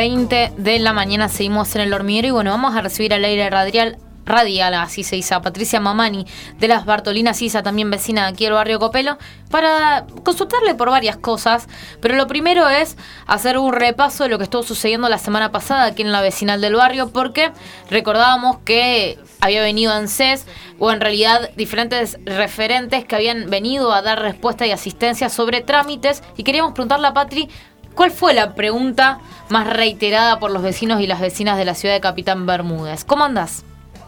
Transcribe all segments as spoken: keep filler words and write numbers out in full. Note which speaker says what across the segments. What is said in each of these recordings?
Speaker 1: veinte de la mañana seguimos en El Hormiguero y bueno, vamos a recibir al aire radial, radial, así se dice, a Patricia Mamani de las Bartolinas Sisa, también vecina de aquí del barrio Copelo, para consultarle por varias cosas, pero lo primero es hacer un repaso de lo que estuvo sucediendo la semana pasada aquí en la vecinal del barrio, porque recordábamos que había venido ANSES, o en realidad diferentes referentes que habían venido a dar respuesta y asistencia sobre trámites, y queríamos preguntarle a Patri, ¿cuál fue la pregunta más reiterada por los vecinos y las vecinas de la ciudad de Capitán Bermúdez? ¿Cómo andás?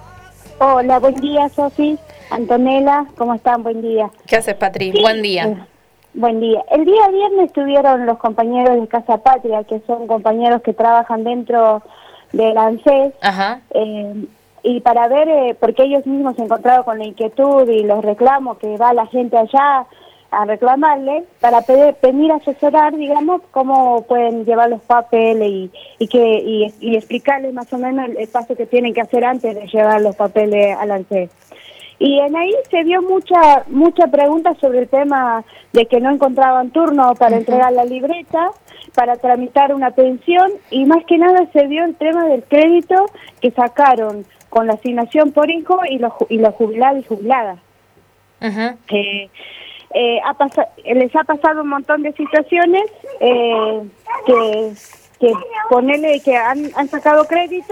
Speaker 2: Hola, buen día, Sofi, Antonella, ¿cómo están? Buen día.
Speaker 3: ¿Qué haces, Patri?
Speaker 2: Sí.
Speaker 3: Buen día.
Speaker 2: Eh, buen día. El día viernes estuvieron los compañeros de Casa Patria, que son compañeros que trabajan dentro del ANSES,
Speaker 1: Ajá.
Speaker 2: eh, y para ver, eh, porque ellos mismos se encontraron con la inquietud y los reclamos que va la gente allá a reclamarle, para pedir, venir a asesorar, digamos, cómo pueden llevar los papeles y, y que y, y explicarles más o menos el, el paso que tienen que hacer antes de llevar los papeles al ANSES. Y en ahí se dio mucha mucha pregunta sobre el tema de que no encontraban turno para uh-huh. entregar la libreta, para tramitar una pensión, y más que nada se dio el tema del crédito que sacaron con la asignación por hijo y los, y los jubilados y jubiladas.
Speaker 1: Uh-huh.
Speaker 2: Eh, Eh, ha pas- les ha pasado un montón de situaciones eh, que, que ponerle que han, han sacado crédito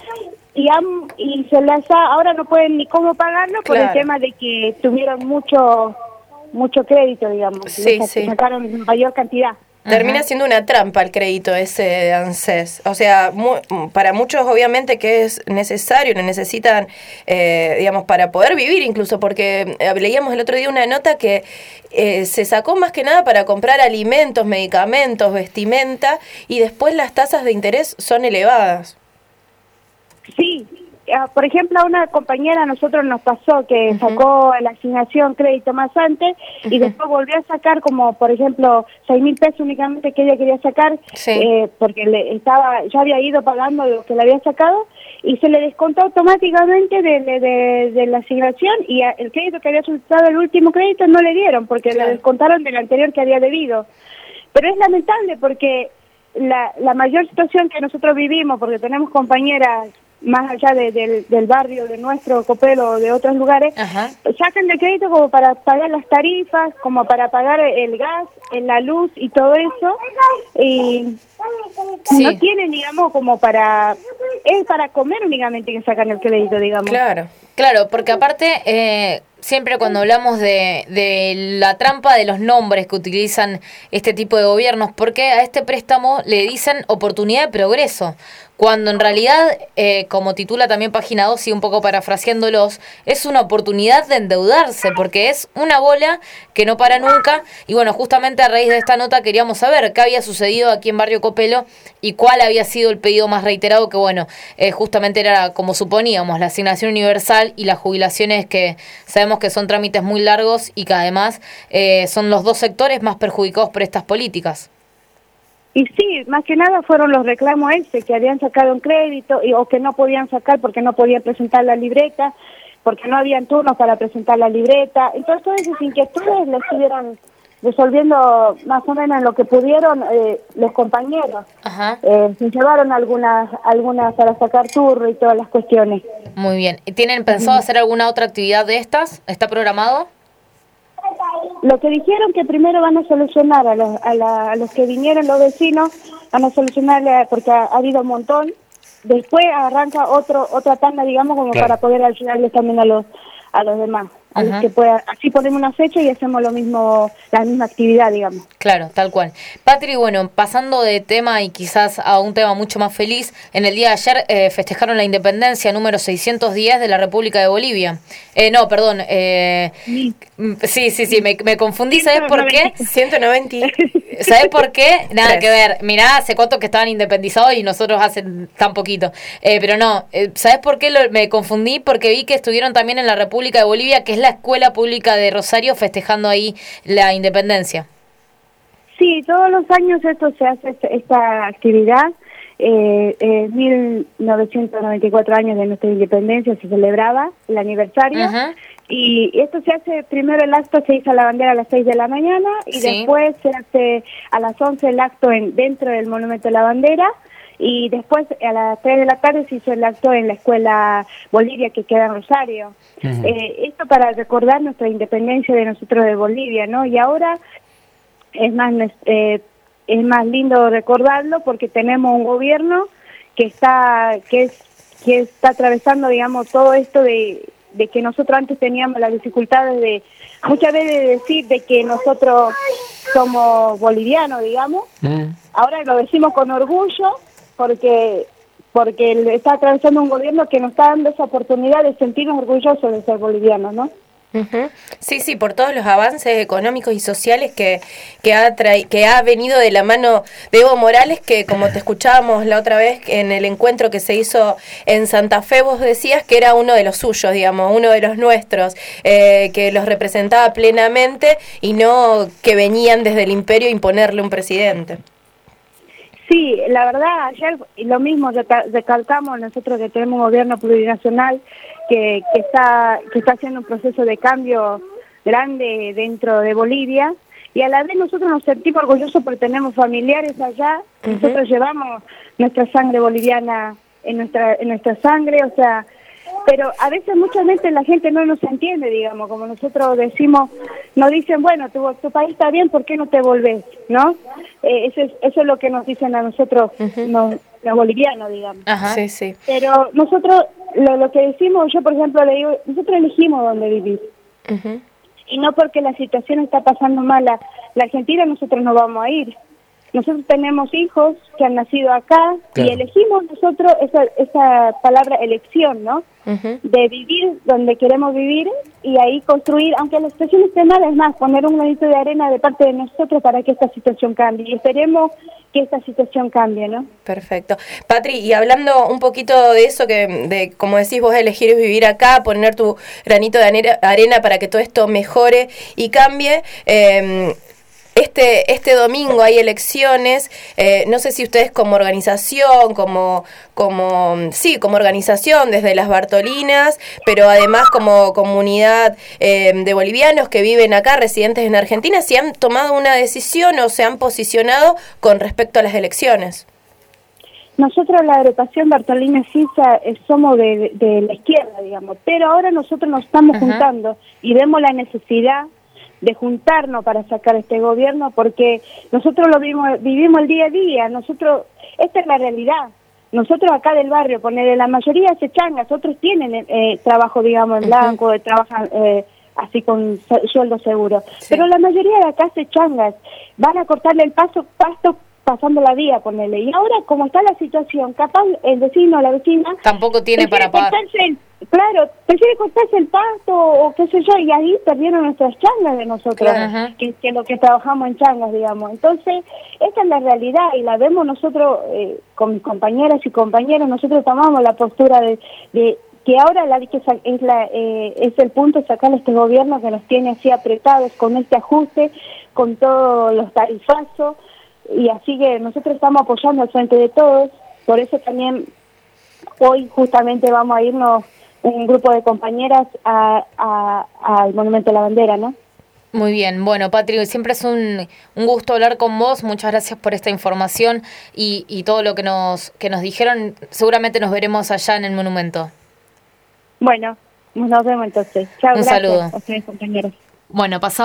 Speaker 2: y han y se les ha, ahora no pueden ni cómo pagarlo por
Speaker 3: claro.
Speaker 2: el tema de que tuvieron mucho mucho crédito, digamos,
Speaker 3: sí,
Speaker 2: les
Speaker 3: sí.
Speaker 2: sacaron mayor cantidad.
Speaker 3: Termina
Speaker 1: Ajá.
Speaker 3: siendo una trampa el crédito ese de ANSES. O sea, mu- para muchos obviamente que es necesario, lo necesitan, eh, digamos, para poder vivir incluso, porque eh, leíamos el otro día una nota que eh, se sacó más que nada para comprar alimentos, medicamentos, vestimenta, y después las tasas de interés son elevadas.
Speaker 2: Sí. Uh, por ejemplo, a una compañera a nosotros nos pasó que uh-huh. sacó la asignación crédito más antes y uh-huh. después volvió a sacar como, por ejemplo, seis mil pesos únicamente que ella quería sacar,
Speaker 3: sí.
Speaker 2: eh, porque le estaba ya había ido pagando lo que le había sacado y se le descontó automáticamente de, de, de, de la asignación, y a, el crédito que había solicitado, el último crédito, no le dieron porque claro. le descontaron del anterior que había debido. Pero es lamentable porque la, la mayor situación que nosotros vivimos, porque tenemos compañeras más allá de, de, del barrio, de nuestro Copelo o de otros lugares, Ajá. sacan de crédito como para pagar las tarifas, como para pagar el gas, la luz y todo eso, y sí. no tienen, digamos, como para, es para comer únicamente que sacan el crédito, digamos.
Speaker 1: Claro, claro, porque aparte, eh, siempre cuando hablamos de, de la trampa de los nombres que utilizan este tipo de gobiernos, porque a este préstamo le dicen oportunidad de progreso, cuando en realidad, eh, como titula también Página dos y un poco parafraseándolos, es una oportunidad de endeudarse, porque es una bola que no para nunca. Y bueno, justamente a raíz de esta nota queríamos saber qué había sucedido aquí en Barrio Copelo y cuál había sido el pedido más reiterado, que bueno, eh, justamente era como suponíamos, la asignación universal y las jubilaciones, que sabemos que son trámites muy largos y que además eh, son los dos sectores más perjudicados por estas políticas.
Speaker 2: Y sí, más que nada fueron los reclamos ese, que habían sacado un crédito y, o que no podían sacar porque no podían presentar la libreta, porque no habían turnos para presentar la libreta. Entonces todas esas inquietudes les estuvieron resolviendo más o menos lo que pudieron eh, los compañeros.
Speaker 1: Ajá.
Speaker 2: Eh, se llevaron algunas algunas para sacar turno y todas las cuestiones.
Speaker 1: Muy bien. ¿Tienen pensado hacer alguna otra actividad de estas? ¿Está programado?
Speaker 2: Lo que dijeron que primero van a solucionar a los, a, la, a los que vinieron, los vecinos, van a solucionarle porque ha, ha habido un montón. Después arranca otro otra tanda, digamos, como claro. para poder ayudarles también a los a los demás. A los que pueda, así ponemos una fecha y hacemos lo mismo, la misma actividad, digamos.
Speaker 1: Claro, tal cual. Patri, bueno, pasando de tema y quizás a un tema mucho más feliz, en el día de ayer eh, festejaron la independencia número seiscientos diez de la República de Bolivia. Eh, no, perdón. Eh, sí. sí, sí, sí, me, me confundí, ¿sabes por qué?
Speaker 3: ciento noventa.
Speaker 1: ¿Sabes por qué? Nada
Speaker 3: Tres.
Speaker 1: que ver. Mirá, hace cuánto que estaban independizados y nosotros hace tan poquito. Eh, pero no, eh, ¿sabes por qué lo, me confundí? Porque vi que estuvieron también en la República de Bolivia, que es la Escuela Pública de Rosario, festejando ahí la independencia.
Speaker 2: Sí, todos los años esto se hace, esta actividad. Eh, eh, mil novecientos noventa y cuatro años de nuestra independencia se celebraba el aniversario. Uh-huh. Y esto se hace, primero el acto se hizo la bandera a las seis de la mañana y sí. después se hace a las once el acto en, dentro del Monumento de la Bandera, y después a las tres de la tarde se hizo el acto en la escuela Bolivia que queda en Rosario. Uh-huh. eh, esto para recordar nuestra independencia de nosotros de Bolivia, ¿no? Y ahora es más eh, es más lindo recordarlo porque tenemos un gobierno que está que es que está atravesando, digamos, todo esto de de que nosotros antes teníamos las dificultades de, muchas veces de decir de que nosotros somos bolivianos, digamos, mm. ahora lo decimos con orgullo porque porque está atravesando un gobierno que nos está dando esa oportunidad de sentirnos orgullosos de ser bolivianos, ¿no?
Speaker 3: Uh-huh. Sí, sí, por todos los avances económicos y sociales que, que, ha tra- que ha venido de la mano de Evo Morales, que como te escuchábamos la otra vez en el encuentro que se hizo en Santa Fe, vos decías que era uno de los suyos, digamos, uno de los nuestros, eh, que los representaba plenamente y no que venían desde el imperio a imponerle un presidente.
Speaker 2: Sí, la verdad, ayer lo mismo recalcamos nosotros que tenemos un gobierno plurinacional que, que está que está haciendo un proceso de cambio grande dentro de Bolivia y a la vez nosotros nos sentimos orgullosos porque tenemos familiares allá, uh-huh. nosotros llevamos nuestra sangre boliviana en nuestra en nuestra sangre, o sea, pero a veces muchas veces la gente no nos entiende, digamos, como nosotros decimos, nos dicen, bueno, tu, tu país está bien, ¿por qué no te volvés? ¿No? Eh, eso, es, eso es lo que nos dicen a nosotros, uh-huh. los, los bolivianos, digamos.
Speaker 3: Ajá. Sí, sí.
Speaker 2: Pero nosotros, lo, lo que decimos, yo por ejemplo le digo, nosotros elegimos dónde vivir. Uh-huh. Y no porque la situación está pasando mala, la Argentina nosotros no vamos a ir. Nosotros tenemos hijos que han nacido acá, claro. y elegimos nosotros esa esa palabra elección, ¿no? Uh-huh. De vivir donde queremos vivir y ahí construir, aunque la situación esté mala, es más, poner un granito de arena de parte de nosotros para que esta situación cambie. Y esperemos que esta situación cambie, ¿no?
Speaker 3: Perfecto. Patri, y hablando un poquito de eso, que de como decís vos, elegir vivir acá, poner tu granito de arena para que todo esto mejore y cambie, eh, Este este domingo hay elecciones, eh, no sé si ustedes como organización, como como sí, como organización desde las Bartolinas, pero además como comunidad eh, de bolivianos que viven acá, residentes en Argentina, si han tomado una decisión o se han posicionado con respecto a las elecciones.
Speaker 2: Nosotros la agrupación Bartolina Sisa eh, somos de, de la izquierda, digamos, pero ahora nosotros nos estamos uh-huh. juntando y vemos la necesidad de juntarnos para sacar este gobierno, porque nosotros lo vivimos, vivimos el día a día, nosotros, esta es la realidad, nosotros acá del barrio, poner la mayoría hace changas, otros tienen eh, trabajo, digamos, en blanco, uh-huh. trabajan eh, así con sueldo seguro, sí. pero la mayoría de acá hace changas, van a cortarle el paso, pasto pasando la vía, ponerle, y ahora como está la situación, capaz el vecino o la vecina
Speaker 1: tampoco tiene para pagar.
Speaker 2: Claro, prefiere cortarse el pasto o qué sé yo, y ahí perdieron nuestras changas de nosotros, claro. que, que lo que trabajamos en changas, digamos. Entonces, esta es la realidad y la vemos nosotros, eh, con mis compañeras y compañeros, nosotros tomamos la postura de, de que ahora la que es, la, eh, es el punto de sacar este gobierno que nos tiene así apretados con este ajuste, con todos los tarifazos, y así que nosotros estamos apoyando al frente de todos, por eso también hoy justamente vamos a irnos un grupo de compañeras a, a, al Monumento a la Bandera, ¿no?
Speaker 1: Muy bien, bueno, Patri, siempre es un, un gusto hablar con vos, muchas gracias por esta información y, y todo lo que nos que nos dijeron, seguramente nos veremos allá en el monumento.
Speaker 2: Bueno, nos vemos entonces. Chao,
Speaker 1: un
Speaker 2: gracias
Speaker 1: saludo.
Speaker 2: a ustedes, compañeros.
Speaker 1: Bueno, pasamos.